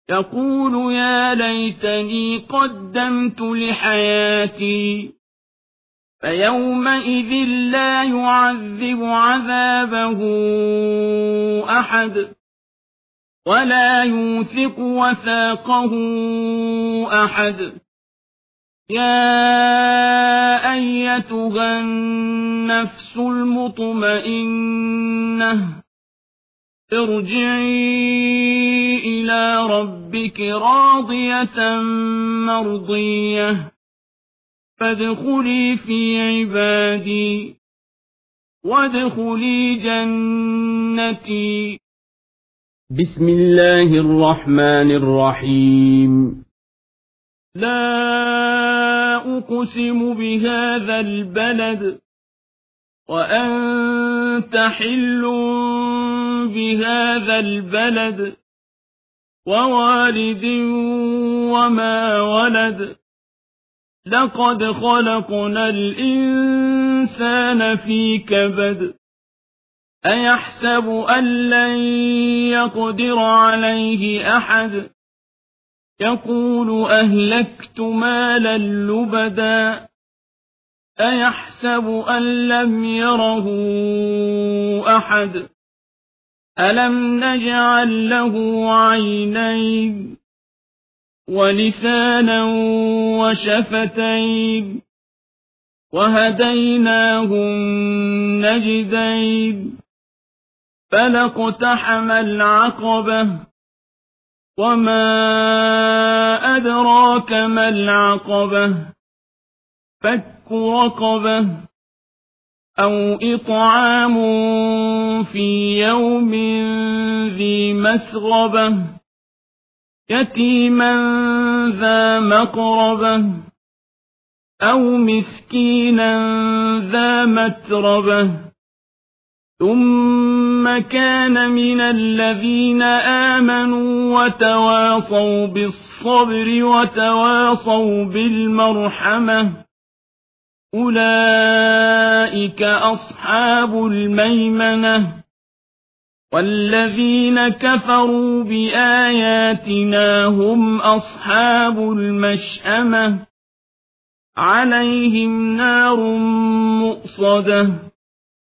يقول يا ليتني قدمت لحياتي فيومئذ لا يعذب عذابه أحد ولا يوثق وثاقه أحد يا أيتها النفس المطمئنة ارجعي إلى ربك راضية مرضية فادخلي في عبادي وادخلي جنتي. بسم الله الرحمن الرحيم. لا أقسم بهذا البلد وأنت حل بهذا البلد ووالد وما ولد لقد خلقنا الإنسان في كبد أيحسب أن لن يقدر عليه أحد يقول أهلكت مالا لبدا أيحسب أن لم يره أحد ألم نجعل له عينين ولسانا وشفتين وهديناه النجدين فلاقتحم العقبة وما أدراك ما العقبة فك رقبة أو إطعام في يوم ذي مسغبة يتيما ذا مقربة أو مسكينا ذا متربة ثم كان من الذين آمنوا وتواصوا بالصبر وتواصوا بالمرحمة أولئك أصحاب الميمنة والذين كفروا بآياتنا هم أصحاب المشأمة عليهم نار مؤصدة